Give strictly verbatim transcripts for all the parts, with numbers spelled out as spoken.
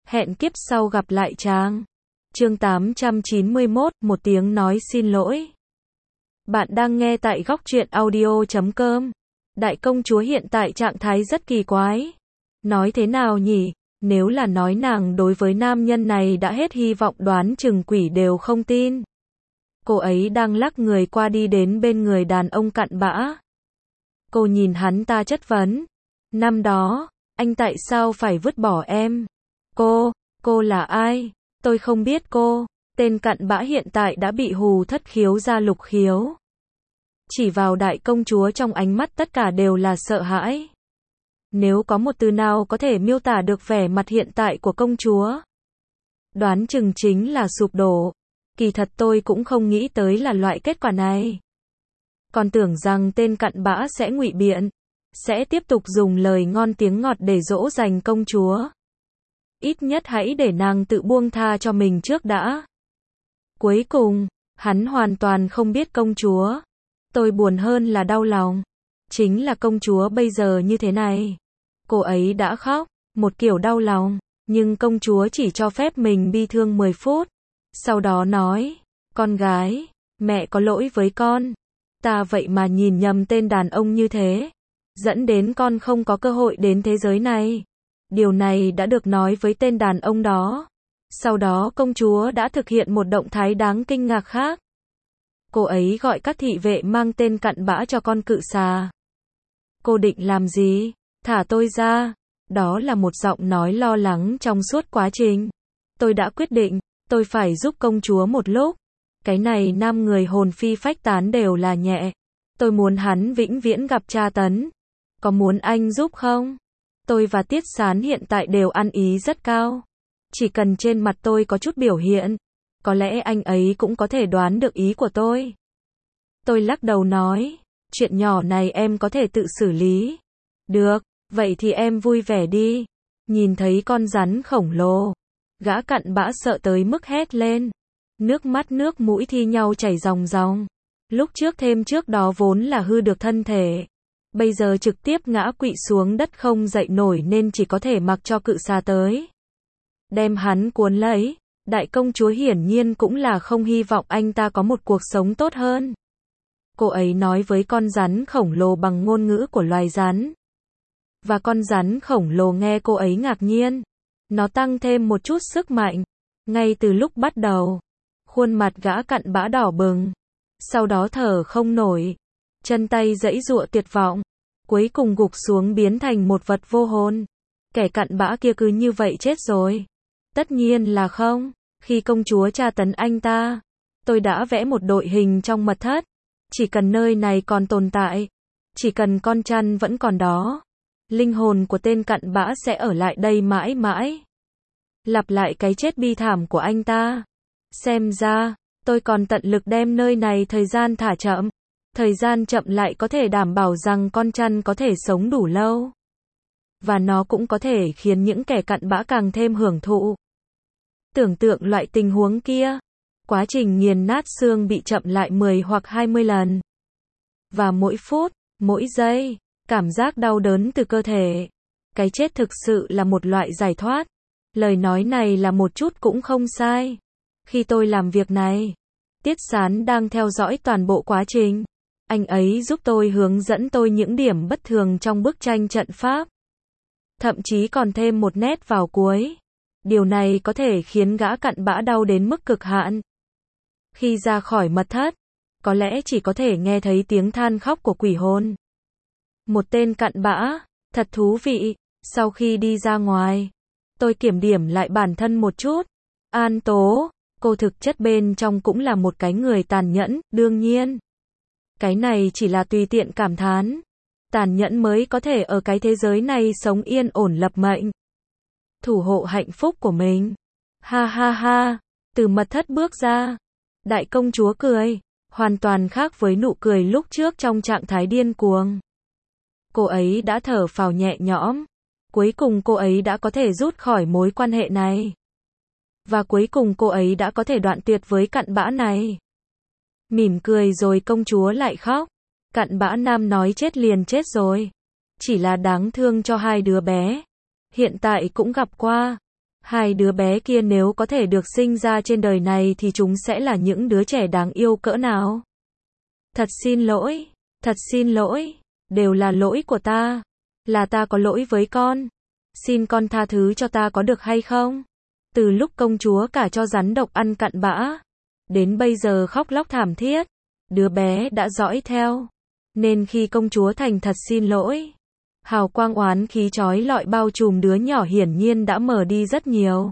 Hẹn kiếp sau gặp lại chàng. Chương tám trăm chín mươi mốt, một tiếng nói xin lỗi. Bạn đang nghe tại góc truyện audio chấm com. Đại công chúa hiện tại trạng thái rất kỳ quái. Nói thế nào nhỉ? Nếu là nói nàng đối với nam nhân này đã hết hy vọng, đoán chừng quỷ đều không tin. Cô ấy đang lắc người qua đi đến bên người đàn ông cặn bã. Cô nhìn hắn ta chất vấn. Năm đó, anh tại sao phải vứt bỏ em? Cô, cô là ai? Tôi không biết cô. Tên cặn bã hiện tại đã bị hù thất khiếu ra lục khiếu. Chỉ vào đại công chúa, trong ánh mắt tất cả đều là sợ hãi. Nếu có một từ nào có thể miêu tả được vẻ mặt hiện tại của công chúa, đoán chừng chính là sụp đổ. Kỳ thật tôi cũng không nghĩ tới là loại kết quả này. Còn tưởng rằng tên cặn bã sẽ ngụy biện, sẽ tiếp tục dùng lời ngon tiếng ngọt để dỗ dành công chúa. Ít nhất hãy để nàng tự buông tha cho mình trước đã. Cuối cùng, hắn hoàn toàn không biết công chúa. Tôi buồn hơn là đau lòng. Chính là công chúa bây giờ như thế này. Cô ấy đã khóc, một kiểu đau lòng, nhưng công chúa chỉ cho phép mình bi thương mười phút. Sau đó nói, con gái, mẹ có lỗi với con. Ta vậy mà nhìn nhầm tên đàn ông như thế, dẫn đến con không có cơ hội đến thế giới này. Điều này đã được nói với tên đàn ông đó. Sau đó công chúa đã thực hiện một động thái đáng kinh ngạc khác. Cô ấy gọi các thị vệ mang tên cặn bã cho con cự xà. Cô định làm gì? Thả tôi ra. Đó là một giọng nói lo lắng trong suốt quá trình. Tôi đã quyết định, tôi phải giúp công chúa một lúc. Cái này nam người hồn phi phách tán đều là nhẹ. Tôi muốn hắn vĩnh viễn gặp tra tấn. Có muốn anh giúp không? Tôi và Tiết Sán hiện tại đều ăn ý rất cao. Chỉ cần trên mặt tôi có chút biểu hiện, có lẽ anh ấy cũng có thể đoán được ý của tôi. Tôi lắc đầu nói, chuyện nhỏ này em có thể tự xử lý. Được, vậy thì em vui vẻ đi. Nhìn thấy con rắn khổng lồ, gã cặn bã sợ tới mức hét lên. Nước mắt nước mũi thi nhau chảy ròng ròng. Lúc trước thêm trước đó vốn là hư được thân thể, bây giờ trực tiếp ngã quỵ xuống đất không dậy nổi nên chỉ có thể mặc cho cự xà tới đem hắn cuốn lấy. Đại công chúa hiển nhiên cũng là không hy vọng anh ta có một cuộc sống tốt hơn. Cô ấy nói với con rắn khổng lồ bằng ngôn ngữ của loài rắn. Và con rắn khổng lồ nghe cô ấy ngạc nhiên. Nó tăng thêm một chút sức mạnh. Ngay từ lúc bắt đầu, khuôn mặt gã cặn bã đỏ bừng. Sau đó thở không nổi. Chân tay giãy giụa tuyệt vọng. Cuối cùng gục xuống biến thành một vật vô hồn. Kẻ cặn bã kia cứ như vậy chết rồi. Tất nhiên là không. Khi công chúa tra tấn anh ta, tôi đã vẽ một đội hình trong mật thất. Chỉ cần nơi này còn tồn tại, chỉ cần con chăn vẫn còn đó, linh hồn của tên cặn bã sẽ ở lại đây mãi mãi. Lặp lại cái chết bi thảm của anh ta. Xem ra, tôi còn tận lực đem nơi này thời gian thả chậm. Thời gian chậm lại có thể đảm bảo rằng con chăn có thể sống đủ lâu. Và nó cũng có thể khiến những kẻ cặn bã càng thêm hưởng thụ. Tưởng tượng loại tình huống kia. Quá trình nghiền nát xương bị chậm lại mười hoặc hai mươi lần. Và mỗi phút, mỗi giây, cảm giác đau đớn từ cơ thể. Cái chết thực sự là một loại giải thoát. Lời nói này là một chút cũng không sai. Khi tôi làm việc này, Tiết Sán đang theo dõi toàn bộ quá trình. Anh ấy giúp tôi hướng dẫn tôi những điểm bất thường trong bức tranh trận pháp. Thậm chí còn thêm một nét vào cuối. Điều này có thể khiến gã cặn bã đau đến mức cực hạn. Khi ra khỏi mật thất, có lẽ chỉ có thể nghe thấy tiếng than khóc của quỷ hồn. Một tên cặn bã, thật thú vị. Sau khi đi ra ngoài, tôi kiểm điểm lại bản thân một chút. An Tố, cô thực chất bên trong cũng là một cái người tàn nhẫn, đương nhiên. Cái này chỉ là tùy tiện cảm thán. Tàn nhẫn mới có thể ở cái thế giới này sống yên ổn lập mệnh. Thủ hộ hạnh phúc của mình. Ha ha ha, từ mật thất bước ra. Đại công chúa cười, hoàn toàn khác với nụ cười lúc trước trong trạng thái điên cuồng. Cô ấy đã thở phào nhẹ nhõm. Cuối cùng cô ấy đã có thể rút khỏi mối quan hệ này. Và cuối cùng cô ấy đã có thể đoạn tuyệt với cặn bã này. Mỉm cười rồi công chúa lại khóc. Cặn bã nam nói chết liền chết rồi. Chỉ là đáng thương cho hai đứa bé. Hiện tại cũng gặp qua. Hai đứa bé kia nếu có thể được sinh ra trên đời này thì chúng sẽ là những đứa trẻ đáng yêu cỡ nào. Thật xin lỗi, thật xin lỗi, đều là lỗi của ta. Là ta có lỗi với con. Xin con tha thứ cho ta có được hay không? Từ lúc công chúa cả cho rắn độc ăn cặn bã, đến bây giờ khóc lóc thảm thiết, đứa bé đã dõi theo. Nên khi công chúa thành thật xin lỗi, hào quang oán khí chói lọi bao trùm đứa nhỏ hiển nhiên đã mở đi rất nhiều.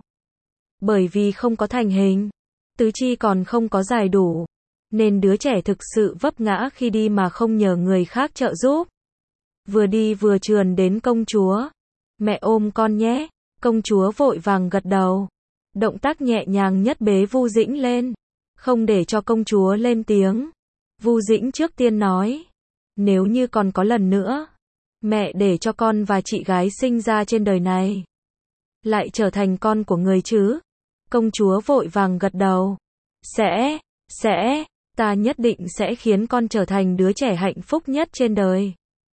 Bởi vì không có thành hình, tứ chi còn không có dài đủ, nên đứa trẻ thực sự vấp ngã khi đi mà không nhờ người khác trợ giúp. Vừa đi vừa trườn đến công chúa. Mẹ ôm con nhé. Công chúa vội vàng gật đầu. Động tác nhẹ nhàng nhất bế Vu Dĩnh lên. Không để cho công chúa lên tiếng. Vu Dĩnh trước tiên nói. Nếu như còn có lần nữa, mẹ để cho con và chị gái sinh ra trên đời này, lại trở thành con của người chứ? Công chúa vội vàng gật đầu. Sẽ, sẽ, ta nhất định sẽ khiến con trở thành đứa trẻ hạnh phúc nhất trên đời.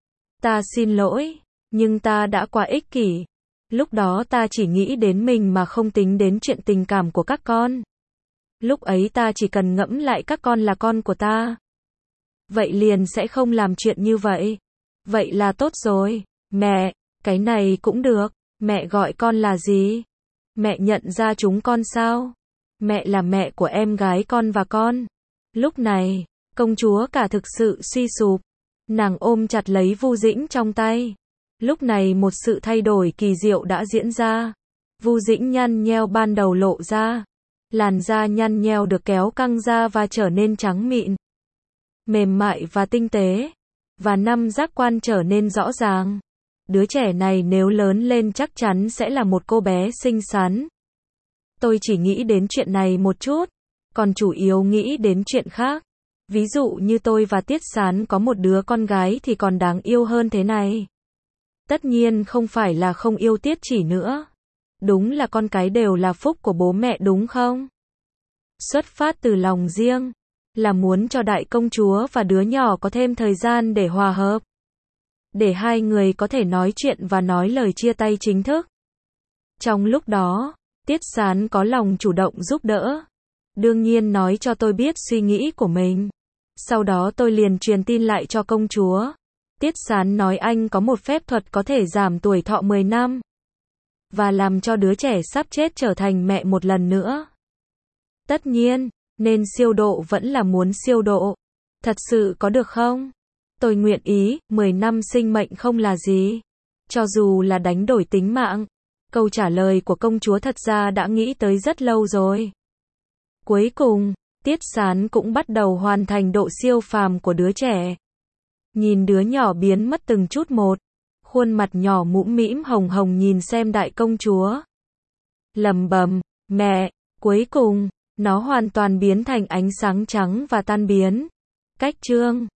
Ta xin lỗi, nhưng ta đã quá ích kỷ. Lúc đó ta chỉ nghĩ đến mình mà không tính đến chuyện tình cảm của các con. Lúc ấy ta chỉ cần ngẫm lại các con là con của ta. Vậy liền sẽ không làm chuyện như vậy. Vậy là tốt rồi. Mẹ, cái này cũng được. Mẹ gọi con là gì? Mẹ nhận ra chúng con sao? Mẹ là mẹ của em gái con và con. Lúc này, công chúa cả thực sự suy sụp. Nàng ôm chặt lấy Vu Dĩnh trong tay. Lúc này một sự thay đổi kỳ diệu đã diễn ra. Vu Dĩnh nhăn nheo ban đầu lộ ra. Làn da nhăn nheo được kéo căng ra và trở nên trắng mịn, mềm mại và tinh tế. Và năm giác quan trở nên rõ ràng. Đứa trẻ này nếu lớn lên chắc chắn sẽ là một cô bé xinh xắn. Tôi chỉ nghĩ đến chuyện này một chút, còn chủ yếu nghĩ đến chuyện khác. Ví dụ như tôi và Tiết Sán có một đứa con gái thì còn đáng yêu hơn thế này. Tất nhiên không phải là không yêu Tiết Chỉ nữa. Đúng là con cái đều là phúc của bố mẹ đúng không? Xuất phát từ lòng riêng, là muốn cho đại công chúa và đứa nhỏ có thêm thời gian để hòa hợp. Để hai người có thể nói chuyện và nói lời chia tay chính thức. Trong lúc đó, Tiết Sán có lòng chủ động giúp đỡ. Đương nhiên nói cho tôi biết suy nghĩ của mình. Sau đó tôi liền truyền tin lại cho công chúa. Tiết Sán nói anh có một phép thuật có thể giảm tuổi thọ mười năm. Và làm cho đứa trẻ sắp chết trở thành mẹ một lần nữa. Tất nhiên, nên siêu độ vẫn là muốn siêu độ. Thật sự có được không? Tôi nguyện ý, mười năm sinh mệnh không là gì. Cho dù là đánh đổi tính mạng. Câu trả lời của công chúa thật ra đã nghĩ tới rất lâu rồi. Cuối cùng, Tiết Sán cũng bắt đầu hoàn thành độ siêu phàm của đứa trẻ. Nhìn đứa nhỏ biến mất từng chút một. Khuôn mặt nhỏ mũm mĩm hồng hồng nhìn xem đại công chúa. Lầm bầm, mẹ, cuối cùng, nó hoàn toàn biến thành ánh sáng trắng và tan biến. Cách chương